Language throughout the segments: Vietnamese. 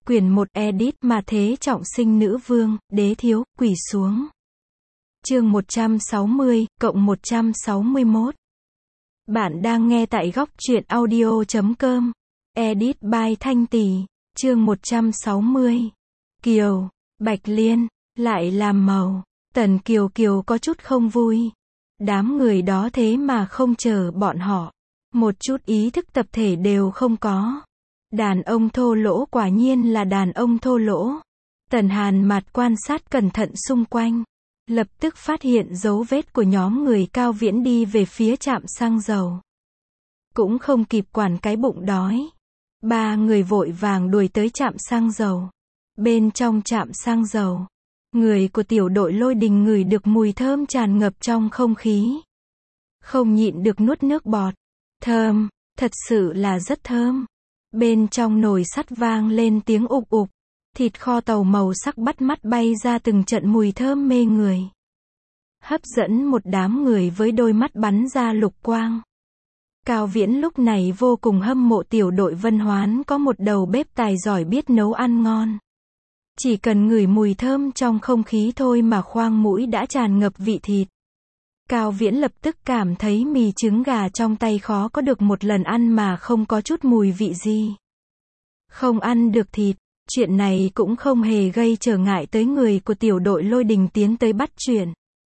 Quyển 1 edit mà thế trọng sinh nữ vương, đế thiếu, quỳ xuống. Chương 160, cộng 161. Bạn đang nghe tại góc truyện audio.com. Edit by Thanh Tỷ. Chương 160. Kiều, Bạch Liên, lại làm màu. Tần Kiều Kiều có chút không vui. Đám người đó thế mà không chờ bọn họ. Một chút ý thức tập thể đều không có. Đàn ông thô lỗ quả nhiên là đàn ông thô lỗ. Tần Hàn mặt quan sát cẩn thận xung quanh. Lập tức phát hiện dấu vết của nhóm người Cao Viễn đi về phía trạm xăng dầu. Cũng không kịp quản cái bụng đói. Ba người vội vàng đuổi tới trạm xăng dầu. Bên trong trạm xăng dầu, người của tiểu đội Lôi Đình ngửi được mùi thơm tràn ngập trong không khí. Không nhịn được nuốt nước bọt. Thơm, thật sự là rất thơm. Bên trong nồi sắt vang lên tiếng ục ục. Thịt kho tàu màu sắc bắt mắt bay ra từng trận mùi thơm mê người. Hấp dẫn một đám người với đôi mắt bắn ra lục quang. Cao Viễn lúc này vô cùng hâm mộ tiểu đội Vân Hoán có một đầu bếp tài giỏi biết nấu ăn ngon. Chỉ cần ngửi mùi thơm trong không khí thôi mà khoang mũi đã tràn ngập vị thịt. Cao Viễn lập tức cảm thấy mì trứng gà trong tay khó có được một lần ăn mà không có chút mùi vị gì. Không ăn được thịt, chuyện này cũng không hề gây trở ngại tới người của tiểu đội Lôi Đình tiến tới bắt chuyện.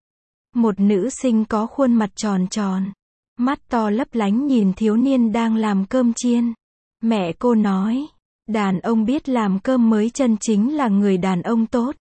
Một nữ sinh có khuôn mặt tròn tròn, mắt to lấp lánh nhìn thiếu niên đang làm cơm chiên. Mẹ cô nói, đàn ông biết làm cơm mới chân chính là người đàn ông tốt.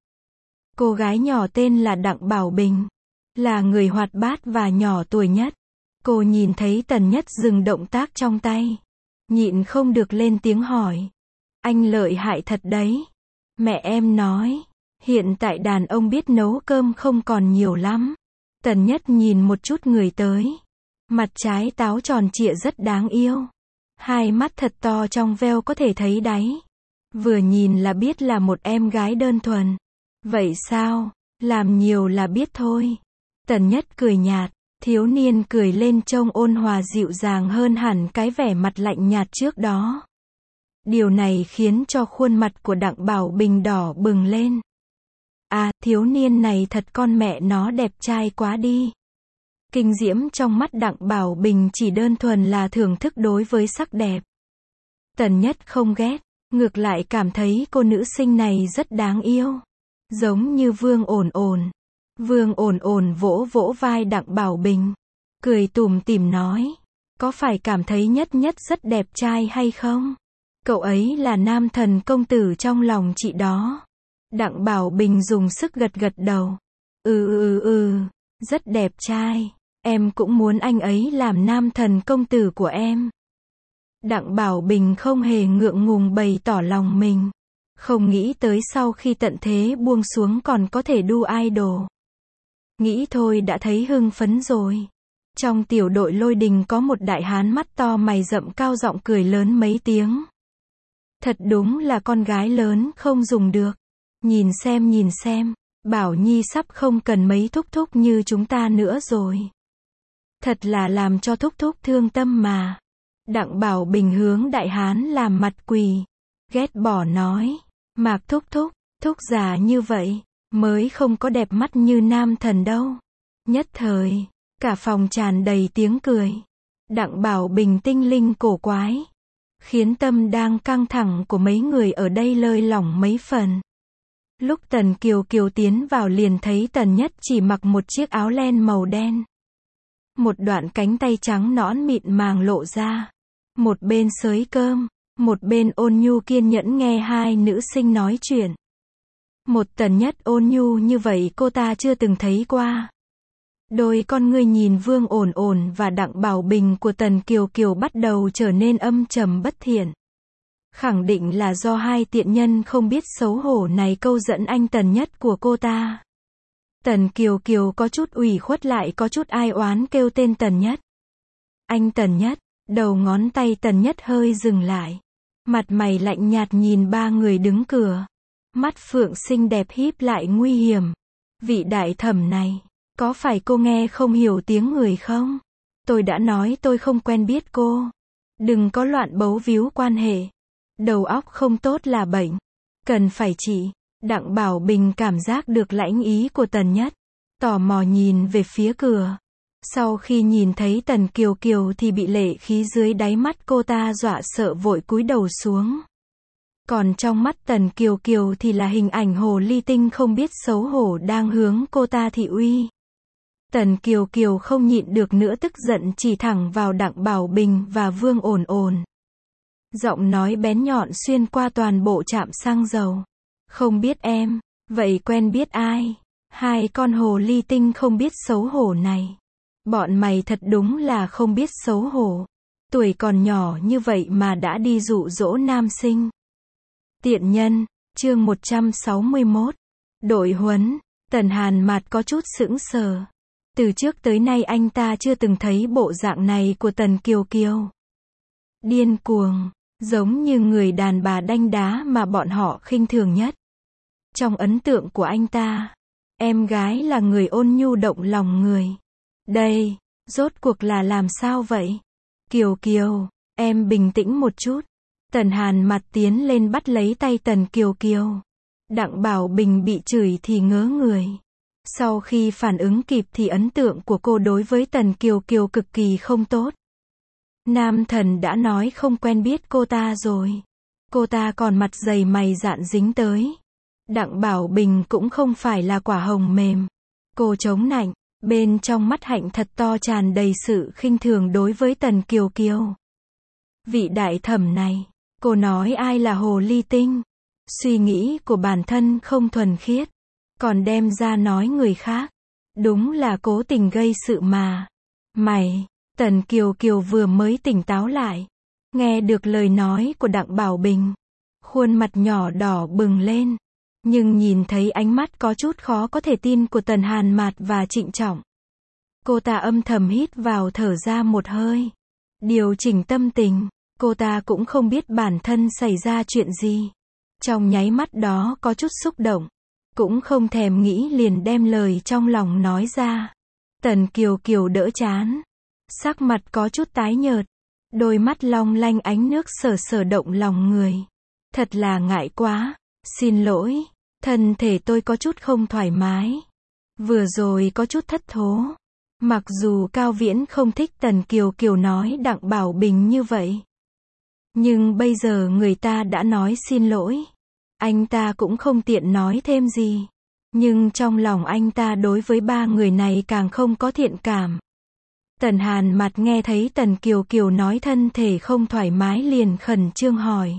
Cô gái nhỏ tên là Đặng Bảo Bình, là người hoạt bát và nhỏ tuổi nhất. Cô nhìn thấy Tần Nhất dừng động tác trong tay, nhịn không được lên tiếng hỏi. Anh lợi hại thật đấy. Mẹ em nói, hiện tại đàn ông biết nấu cơm không còn nhiều lắm. Tần Nhất nhìn một chút người tới. Mặt trái táo tròn trịa rất đáng yêu. Hai mắt thật to trong veo có thể thấy đáy. Vừa nhìn là biết là một em gái đơn thuần. Vậy sao, làm nhiều là biết thôi. Tần Nhất cười nhạt, thiếu niên cười lên trông ôn hòa dịu dàng hơn hẳn cái vẻ mặt lạnh nhạt trước đó. Điều này khiến cho khuôn mặt của Đặng Bảo Bình đỏ bừng lên. À, thiếu niên này thật con mẹ nó đẹp trai quá đi. Kinh diễm trong mắt Đặng Bảo Bình chỉ đơn thuần là thưởng thức đối với sắc đẹp. Tần Nhất không ghét, ngược lại cảm thấy cô nữ sinh này rất đáng yêu. Giống như Vương Ổn Ổn. Vương Ổn Ổn vỗ vỗ vai Đặng Bảo Bình, cười tủm tỉm nói, có phải cảm thấy Nhất Nhất rất đẹp trai hay không? Cậu ấy là nam thần công tử trong lòng chị đó. Đặng Bảo Bình dùng sức gật gật đầu. Rất đẹp trai. Em cũng muốn anh ấy làm nam thần công tử của em. Đặng Bảo Bình không hề ngượng ngùng bày tỏ lòng mình. Không nghĩ tới sau khi tận thế buông xuống còn có thể đu idol. Nghĩ thôi đã thấy hưng phấn rồi. Trong tiểu đội Lôi Đình có một đại hán mắt to mày rậm cao giọng cười lớn mấy tiếng. Thật đúng là con gái lớn không dùng được. Nhìn xem, Bảo Nhi sắp không cần mấy thúc thúc như chúng ta nữa rồi. Thật là làm cho thúc thúc thương tâm mà. Đặng Bảo Bình hướng đại hán làm mặt quỳ. Ghét bỏ nói, Mạc thúc thúc, thúc già như vậy, mới không có đẹp mắt như nam thần đâu. Nhất thời, cả phòng tràn đầy tiếng cười. Đặng Bảo Bình tinh linh cổ quái, khiến tâm đang căng thẳng của mấy người ở đây lơi lỏng mấy phần. Lúc Tần Kiều Kiều tiến vào liền thấy Tần Nhất chỉ mặc một chiếc áo len màu đen. Một đoạn cánh tay trắng nõn mịn màng lộ ra. Một bên xới cơm, một bên ôn nhu kiên nhẫn nghe hai nữ sinh nói chuyện. Một Tần Nhất ôn nhu như vậy cô ta chưa từng thấy qua. Đôi con ngươi nhìn Vương Ổn Ổn và Đặng Bảo Bình của Tần Kiều Kiều bắt đầu trở nên âm trầm bất thiện. Khẳng định là do hai tiện nhân không biết xấu hổ này câu dẫn anh Tần Nhất của cô ta. Tần Kiều Kiều có chút ủy khuất lại có chút ai oán kêu tên Tần Nhất. Anh Tần Nhất, đầu ngón tay Tần Nhất hơi dừng lại. Mặt mày lạnh nhạt nhìn ba người đứng cửa. Mắt phượng xinh đẹp híp lại nguy hiểm. Vị đại thẩm này, có phải cô nghe không hiểu tiếng người không? Tôi đã nói tôi không quen biết cô. Đừng có loạn bấu víu quan hệ. Đầu óc không tốt là bệnh. Cần phải chị. Đặng Bảo Bình cảm giác được lãnh ý của Tần Nhất. Tò mò nhìn về phía cửa. Sau khi nhìn thấy Tần Kiều Kiều thì bị lệ khí dưới đáy mắt cô ta dọa sợ vội cúi đầu xuống. Còn trong mắt Tần Kiều Kiều thì là hình ảnh hồ ly tinh không biết xấu hổ đang hướng cô ta thị uy. Tần Kiều Kiều không nhịn được nữa tức giận chỉ thẳng vào Đặng Bảo Bình và Vương Ổn Ổn. Giọng nói bén nhọn xuyên qua toàn bộ trạm xăng dầu. Không biết em, vậy quen biết ai? Hai con hồ ly tinh không biết xấu hổ này. Bọn mày thật đúng là không biết xấu hổ. Tuổi còn nhỏ như vậy mà đã đi dụ dỗ nam sinh. Tiện nhân, chương 161. Đội huấn, Tần Hàn Mạt có chút sững sờ. Từ trước tới nay anh ta chưa từng thấy bộ dạng này của Tần Kiều Kiều. Điên cuồng, giống như người đàn bà đanh đá mà bọn họ khinh thường nhất. Trong ấn tượng của anh ta, em gái là người ôn nhu động lòng người. Đây, rốt cuộc là làm sao vậy? Kiều Kiều, em bình tĩnh một chút. Tần Hàn Mạt tiến lên bắt lấy tay Tần Kiều Kiều. Đặng Bảo Bình bị chửi thì ngớ người. Sau khi phản ứng kịp thì ấn tượng của cô đối với Tần Kiều Kiều cực kỳ không tốt. Nam thần đã nói không quen biết cô ta rồi. Cô ta còn mặt dày mày dạn dính tới. Đặng Bảo Bình cũng không phải là quả hồng mềm. Cô chống nạnh, bên trong mắt hạnh thật to tràn đầy sự khinh thường đối với Tần Kiều Kiều. Vị đại thẩm này, cô nói ai là hồ ly tinh? Suy nghĩ của bản thân không thuần khiết, còn đem ra nói người khác. Đúng là cố tình gây sự mà. Mày, Tần Kiều Kiều vừa mới tỉnh táo lại. Nghe được lời nói của Đặng Bảo Bình. Khuôn mặt nhỏ đỏ bừng lên. Nhưng nhìn thấy ánh mắt có chút khó có thể tin của Tần Hàn Mạt và trịnh trọng. Cô ta âm thầm hít vào thở ra một hơi. Điều chỉnh tâm tình. Cô ta cũng không biết bản thân xảy ra chuyện gì. Trong nháy mắt đó có chút xúc động. Cũng không thèm nghĩ liền đem lời trong lòng nói ra. Tần Kiều Kiều đỡ chán. Sắc mặt có chút tái nhợt. Đôi mắt long lanh ánh nước sờ sờ động lòng người. Thật là ngại quá. Xin lỗi. Thân thể tôi có chút không thoải mái. Vừa rồi có chút thất thố. Mặc dù Cao Viễn không thích Tần Kiều Kiều nói Đặng Bảo Bình như vậy. Nhưng bây giờ người ta đã nói xin lỗi. Anh ta cũng không tiện nói thêm gì. Nhưng trong lòng anh ta đối với ba người này càng không có thiện cảm. Tần Hàn Mạt nghe thấy Tần Kiều Kiều nói thân thể không thoải mái liền khẩn trương hỏi.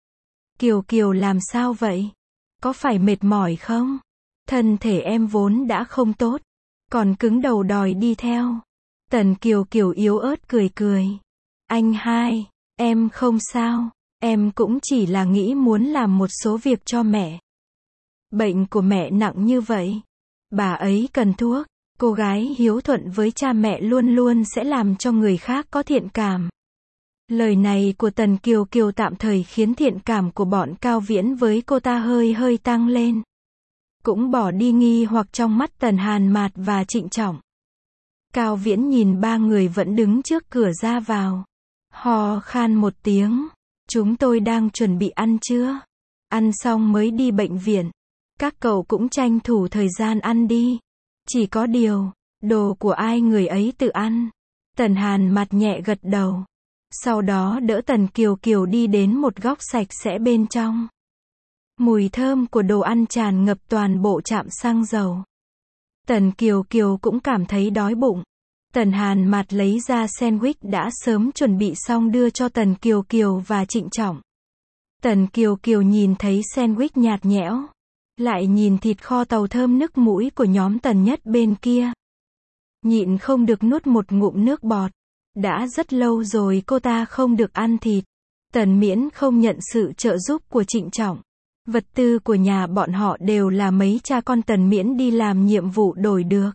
Kiều Kiều làm sao vậy? Có phải mệt mỏi không? Thân thể em vốn đã không tốt. Còn cứng đầu đòi đi theo. Tần Kiều Kiều yếu ớt cười cười. Anh hai, em không sao. Em cũng chỉ là nghĩ muốn làm một số việc cho mẹ. Bệnh của mẹ nặng như vậy. Bà ấy cần thuốc. Cô gái hiếu thuận với cha mẹ luôn luôn sẽ làm cho người khác có thiện cảm. Lời này của Tần Kiều Kiều tạm thời khiến thiện cảm của bọn Cao Viễn với cô ta hơi tăng lên. Cũng bỏ đi nghi hoặc trong mắt Tần Hàn Mạt và trịnh trọng. Cao Viễn nhìn ba người vẫn đứng trước cửa ra vào. Hò khan một tiếng. Chúng tôi đang chuẩn bị ăn trưa. Ăn xong mới đi bệnh viện. Các cậu cũng tranh thủ thời gian ăn đi. Chỉ có điều, đồ của ai người ấy tự ăn. Tần Hàn Mạt nhẹ gật đầu. Sau đó đỡ Tần Kiều Kiều đi đến một góc sạch sẽ bên trong. Mùi thơm của đồ ăn tràn ngập toàn bộ trạm xăng dầu. Tần Kiều Kiều cũng cảm thấy đói bụng. Tần Hàn Mạt lấy ra sandwich đã sớm chuẩn bị xong đưa cho Tần Kiều Kiều và trịnh trọng. Tần Kiều Kiều nhìn thấy sandwich nhạt nhẽo. Lại nhìn thịt kho tàu thơm nức mũi của nhóm Tần Nhất bên kia. Nhịn không được nuốt một ngụm nước bọt. Đã rất lâu rồi cô ta không được ăn thịt. Tần Miễn không nhận sự trợ giúp của trịnh trọng. Vật tư của nhà bọn họ đều là mấy cha con Tần Miễn đi làm nhiệm vụ đổi được.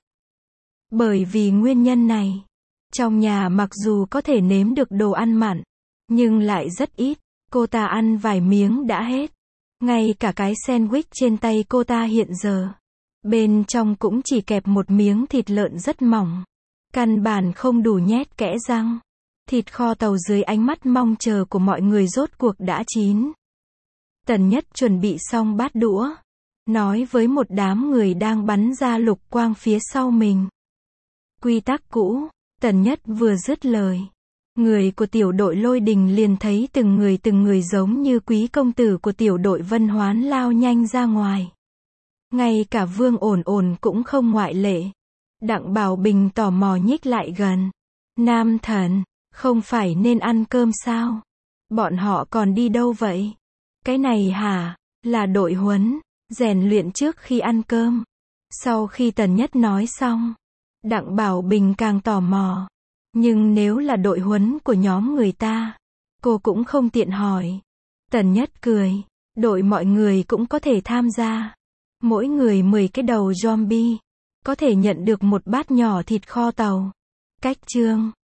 Bởi vì nguyên nhân này, trong nhà mặc dù có thể nếm được đồ ăn mặn, nhưng lại rất ít. Cô ta ăn vài miếng đã hết. Ngay cả cái sandwich trên tay cô ta hiện giờ, bên trong cũng chỉ kẹp một miếng thịt lợn rất mỏng. Căn bản không đủ nhét kẽ răng. Thịt kho tàu dưới ánh mắt mong chờ của mọi người rốt cuộc đã chín. Tần Nhất chuẩn bị xong bát đũa, nói với một đám người đang bắn ra lục quang phía sau mình. Quy tắc cũ, Tần Nhất vừa dứt lời. Người của tiểu đội Lôi Đình liền thấy từng người giống như quý công tử của tiểu đội Vân Hoán lao nhanh ra ngoài. Ngay cả Vương Ổn Ổn cũng không ngoại lệ. Đặng Bảo Bình tò mò nhích lại gần. Nam thần, không phải nên ăn cơm sao? Bọn họ còn đi đâu vậy? Cái này hả? Là đội huấn, rèn luyện trước khi ăn cơm. Sau khi Tần Nhất nói xong, Đặng Bảo Bình càng tò mò. Nhưng nếu là đội huấn của nhóm người ta, cô cũng không tiện hỏi. Tần Nhất cười, đội mọi người cũng có thể tham gia. Mỗi người 10 cái đầu zombie, có thể nhận được một bát nhỏ thịt kho tàu. Cách chương